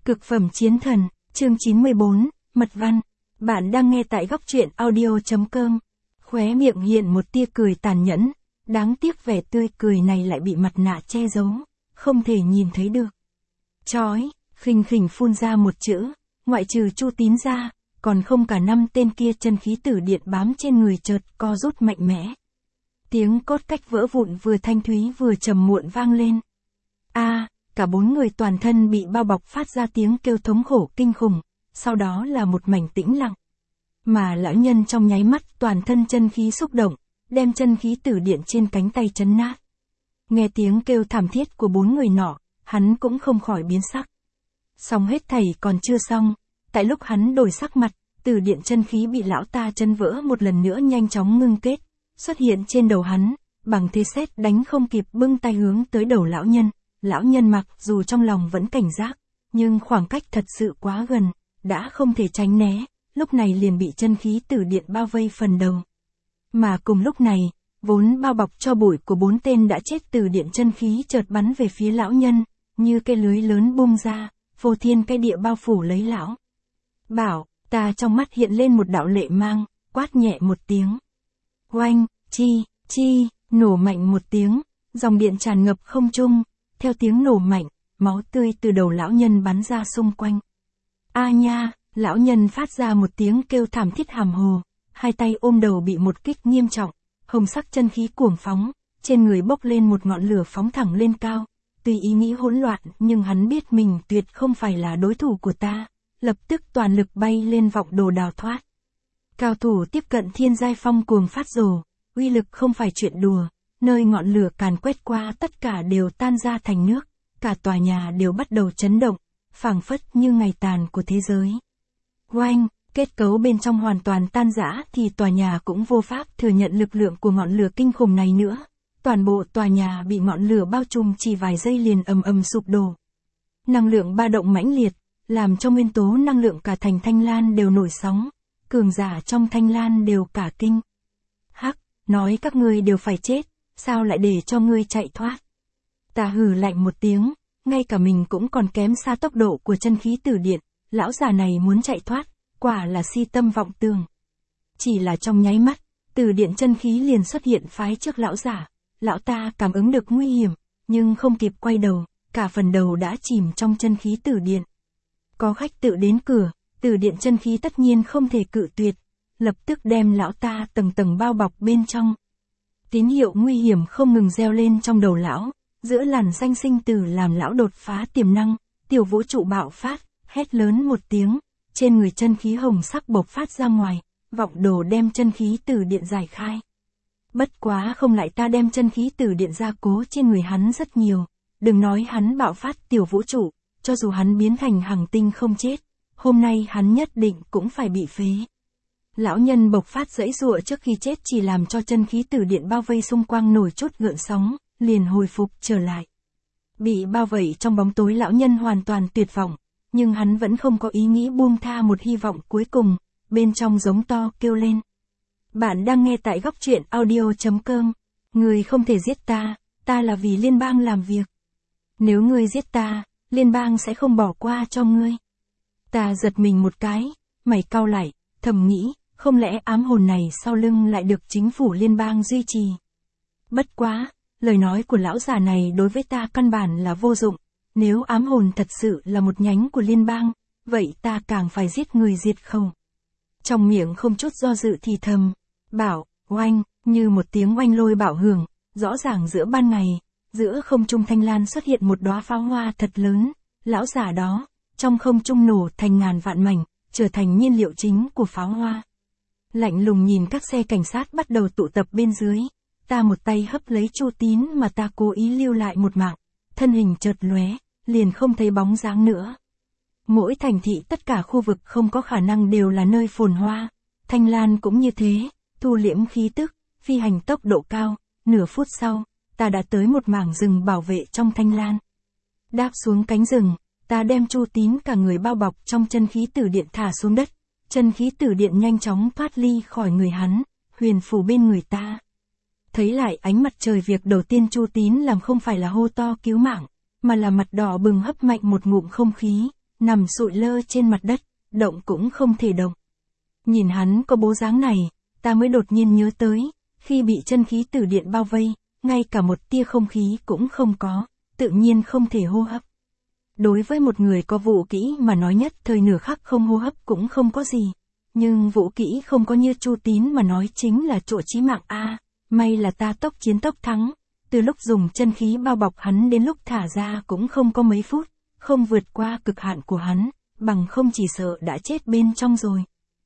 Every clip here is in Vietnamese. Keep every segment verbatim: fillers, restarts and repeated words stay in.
Cực phẩm chiến thần, chương chín mươi bốn, Mật văn. Bạn đang nghe tại góc truyện audio.com. Khóe miệng hiện một tia cười tàn nhẫn, đáng tiếc vẻ tươi cười này lại bị mặt nạ che giấu, không thể nhìn thấy được. Chói, khinh khỉnh phun ra một chữ, ngoại trừ Chu Tín ra, còn không cả năm tên kia chân khí tử điện bám trên người chợt co rút mạnh mẽ. Tiếng cốt cách vỡ vụn vừa thanh thúy vừa trầm muộn vang lên. A, à, cả bốn người toàn thân bị bao bọc phát ra tiếng kêu thống khổ kinh khủng, sau đó là một mảnh tĩnh lặng. Mà lão nhân trong nháy mắt toàn thân chân khí xúc động, đem chân khí tử điện trên cánh tay chấn nát. Nghe tiếng kêu thảm thiết của bốn người nọ, hắn cũng không khỏi biến sắc. Xong hết thảy còn chưa xong, tại lúc hắn đổi sắc mặt, tử điện chân khí bị lão ta chân vỡ một lần nữa nhanh chóng ngưng kết, xuất hiện trên đầu hắn, bằng thế sét đánh không kịp bưng tay hướng tới đầu lão nhân. Lão nhân mặc dù trong lòng vẫn cảnh giác, nhưng khoảng cách thật sự quá gần, đã không thể tránh né, lúc này liền bị chân khí tử điện bao vây phần đầu. Mà cùng lúc này, vốn bao bọc cho bụi của bốn tên đã chết tử điện chân khí chợt bắn về phía lão nhân, như cây lưới lớn bung ra, phô thiên cái địa bao phủ lấy lão. Bảo, ta trong mắt hiện lên một đạo lệ mang, quát nhẹ một tiếng. Oanh, chi, chi, nổ mạnh một tiếng, dòng điện tràn ngập không trung. Theo tiếng nổ mạnh, máu tươi từ đầu lão nhân bắn ra xung quanh. A nha, lão nhân phát ra một tiếng kêu thảm thiết hàm hồ, hai tay ôm đầu bị một kích nghiêm trọng, hồng sắc chân khí cuồng phóng, trên người bốc lên một ngọn lửa phóng thẳng lên cao. Tuy ý nghĩ hỗn loạn nhưng hắn biết mình tuyệt không phải là đối thủ của ta, lập tức toàn lực bay lên vọng đồ đào thoát. Cao thủ tiếp cận thiên giai phong cuồng phát rồ, uy lực không phải chuyện đùa. Nơi ngọn lửa càn quét qua tất cả đều tan ra thành nước, cả tòa nhà đều bắt đầu chấn động, phảng phất như ngày tàn của thế giới. Oanh, kết cấu bên trong hoàn toàn tan rã thì tòa nhà cũng vô pháp thừa nhận lực lượng của ngọn lửa kinh khủng này nữa. Toàn bộ tòa nhà bị ngọn lửa bao trùm chỉ vài giây liền ầm ầm sụp đổ. Năng lượng ba động mãnh liệt, làm cho nguyên tố năng lượng cả thành Thanh Lan đều nổi sóng, cường giả trong Thanh Lan đều cả kinh. Hắc, nói các ngươi đều phải chết. Sao lại để cho ngươi chạy thoát? Ta hừ lạnh một tiếng, ngay cả mình cũng còn kém xa tốc độ của chân khí tử điện, lão già này muốn chạy thoát, quả là si tâm vọng tưởng. Chỉ là trong nháy mắt, tử điện chân khí liền xuất hiện phái trước lão giả, lão ta cảm ứng được nguy hiểm, nhưng không kịp quay đầu, cả phần đầu đã chìm trong chân khí tử điện. Có khách tự đến cửa, tử điện chân khí tất nhiên không thể cự tuyệt, lập tức đem lão ta tầng tầng bao bọc bên trong. Tín hiệu nguy hiểm không ngừng reo lên trong đầu lão, giữa làn danh sinh tử làm lão đột phá tiềm năng, tiểu vũ trụ bạo phát, hét lớn một tiếng, trên người chân khí hồng sắc bộc phát ra ngoài, vọng đồ đem chân khí tử điện giải khai. Bất quá không lại ta đem chân khí tử điện gia cố trên người hắn rất nhiều, đừng nói hắn bạo phát tiểu vũ trụ, cho dù hắn biến thành hằng tinh không chết, hôm nay hắn nhất định cũng phải bị phế. Lão nhân bộc phát giãy giụa trước khi chết chỉ làm cho chân khí tử điện bao vây xung quanh nổi chút gợn sóng, liền hồi phục trở lại. Bị bao vây trong bóng tối lão nhân hoàn toàn tuyệt vọng, nhưng hắn vẫn không có ý nghĩ buông tha một hy vọng cuối cùng, bên trong giống to kêu lên. Bạn đang nghe tại góc truyện audio.com, ngươi không thể giết ta, ta là vì liên bang làm việc. Nếu ngươi giết ta, liên bang sẽ không bỏ qua cho ngươi. Ta giật mình một cái, mày cau lại, thầm nghĩ. Không lẽ ám hồn này sau lưng lại được chính phủ liên bang duy trì? Bất quá, lời nói của lão già này đối với ta căn bản là vô dụng. Nếu ám hồn thật sự là một nhánh của liên bang, vậy ta càng phải giết người diệt khẩu. Trong miệng không chút do dự thì thầm, bảo, oanh, như một tiếng oanh lôi bạo hưởng, rõ ràng giữa ban ngày, giữa không trung Thanh Lan xuất hiện một đóa pháo hoa thật lớn, lão già đó, trong không trung nổ thành ngàn vạn mảnh, trở thành nhiên liệu chính của pháo hoa. Lạnh lùng nhìn các xe cảnh sát bắt đầu tụ tập bên dưới, ta một tay hấp lấy Chu Tín mà ta cố ý lưu lại một mạng, thân hình chợt lóe, liền không thấy bóng dáng nữa. Mỗi thành thị tất cả khu vực không có khả năng đều là nơi phồn hoa, Thanh Lan cũng như thế, thu liễm khí tức, phi hành tốc độ cao, nửa phút sau, ta đã tới một mảng rừng bảo vệ trong Thanh Lan. Đáp xuống cánh rừng, ta đem Chu Tín cả người bao bọc trong chân khí tử điện thả xuống đất. Chân khí tử điện nhanh chóng thoát ly khỏi người hắn, huyền phù bên người ta. Thấy lại ánh mặt trời, việc đầu tiên Chu Tín làm không phải là hô to cứu mạng, mà là mặt đỏ bừng hấp mạnh một ngụm không khí, nằm sụi lơ trên mặt đất, động cũng không thể động. Nhìn hắn có bố dáng này, ta mới đột nhiên nhớ tới, khi bị chân khí từ điện bao vây, ngay cả một tia không khí cũng không có, tự nhiên không thể hô hấp. Đối với một người có vũ kỹ mà nói nhất thời nửa khắc không hô hấp cũng không có gì. Nhưng vũ kỹ không có như Chu Tín mà nói chính là chỗ chí mạng a. May là ta tốc chiến tốc thắng, từ lúc dùng chân khí bao bọc hắn đến lúc thả ra cũng không có mấy phút, không vượt qua cực hạn của hắn, bằng không chỉ sợ đã chết bên trong rồi.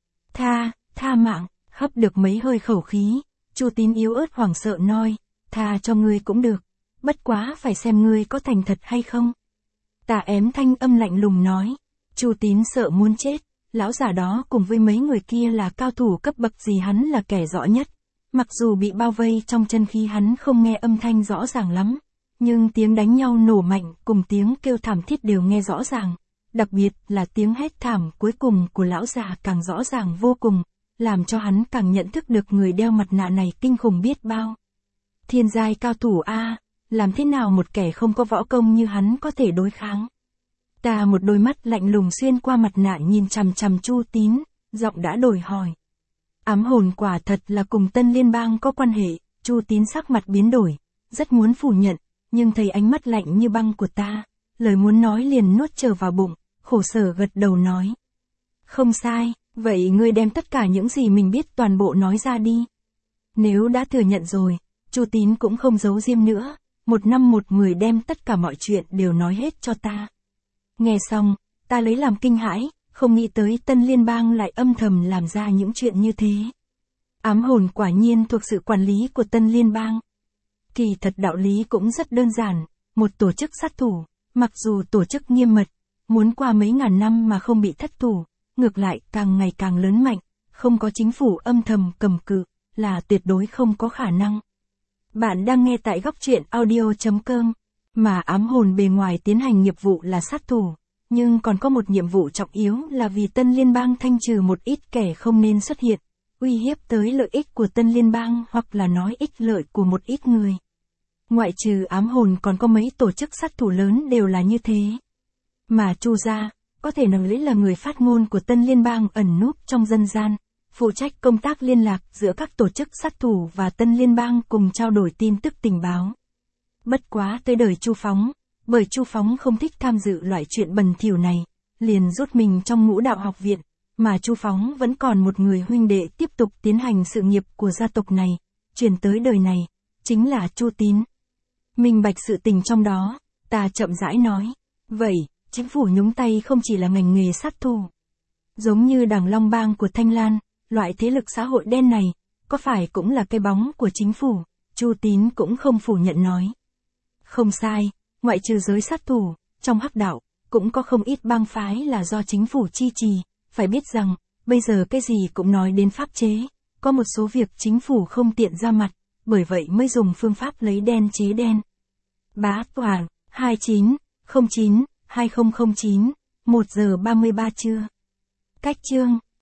Tha, tha mạng, hấp được mấy hơi khẩu khí, Chu Tín yếu ớt hoảng sợ nói, tha cho ngươi cũng được, bất quá phải xem ngươi có thành thật hay không. Ta ém thanh âm lạnh lùng nói, Chu Tín sợ muốn chết, lão già đó cùng với mấy người kia là cao thủ cấp bậc gì hắn là kẻ rõ nhất. Mặc dù bị bao vây trong chân khí hắn không nghe âm thanh rõ ràng lắm, nhưng tiếng đánh nhau nổ mạnh cùng tiếng kêu thảm thiết đều nghe rõ ràng, đặc biệt là tiếng hét thảm cuối cùng của lão già càng rõ ràng vô cùng, làm cho hắn càng nhận thức được người đeo mặt nạ này kinh khủng biết bao. Thiên giai cao thủ a, làm thế nào một kẻ không có võ công như hắn có thể đối kháng? Ta một đôi mắt lạnh lùng xuyên qua mặt nạ nhìn chằm chằm Chu Tín, giọng đã đổi hỏi. Ám hồn quả thật là cùng Tân Liên bang có quan hệ, Chu Tín sắc mặt biến đổi, rất muốn phủ nhận, nhưng thấy ánh mắt lạnh như băng của ta, lời muốn nói liền nuốt trở vào bụng, khổ sở gật đầu nói. Không sai, vậy ngươi đem tất cả những gì mình biết toàn bộ nói ra đi. Nếu đã thừa nhận rồi, Chu Tín cũng không giấu diêm nữa, một năm một mười đem tất cả mọi chuyện đều nói hết cho ta. Nghe xong, ta lấy làm kinh hãi, không nghĩ tới Tân Liên bang lại âm thầm làm ra những chuyện như thế. Ám hồn quả nhiên thuộc sự quản lý của Tân Liên bang. Kỳ thật đạo lý cũng rất đơn giản, một tổ chức sát thủ, mặc dù tổ chức nghiêm mật, muốn qua mấy ngàn năm mà không bị thất thủ, ngược lại càng ngày càng lớn mạnh, không có chính phủ âm thầm cầm cự, là tuyệt đối không có khả năng. Bạn đang nghe tại góc truyện audio chấm com, mà ám hồn bề ngoài tiến hành nghiệp vụ là sát thủ, nhưng còn có một nhiệm vụ trọng yếu là vì Tân Liên bang thanh trừ một ít kẻ không nên xuất hiện, uy hiếp tới lợi ích của Tân Liên bang hoặc là nói ích lợi của một ít người. Ngoại trừ ám hồn còn có mấy tổ chức sát thủ lớn đều là như thế. Mà Chu gia, có thể nói là người phát ngôn của Tân Liên bang ẩn núp trong dân gian, phụ trách công tác liên lạc giữa các tổ chức sát thủ và Tân Liên bang cùng trao đổi tin tức tình báo. Bất quá tới đời Chu Phóng, bởi Chu Phóng không thích tham dự loại chuyện bẩn thỉu này, liền rút mình trong ngũ đạo học viện, mà Chu Phóng vẫn còn một người huynh đệ tiếp tục tiến hành sự nghiệp của gia tộc này, truyền tới đời này, chính là Chu Tín. Minh bạch sự tình trong đó, ta chậm rãi nói, vậy, chính phủ nhúng tay không chỉ là ngành nghề sát thủ. Giống như Đằng Long bang của Thanh Lan, loại thế lực xã hội đen này, có phải cũng là cái bóng của chính phủ, Chu Tín cũng không phủ nhận nói. Không sai, ngoại trừ giới sát thủ, trong hắc đạo, cũng có không ít bang phái là do chính phủ chi trì, phải biết rằng, bây giờ cái gì cũng nói đến pháp chế, có một số việc chính phủ không tiện ra mặt, bởi vậy mới dùng phương pháp lấy đen chế đen. Bá Tòa, hai chín không chín hai không không chín, một giờ ba mươi ba trưa. Cách chương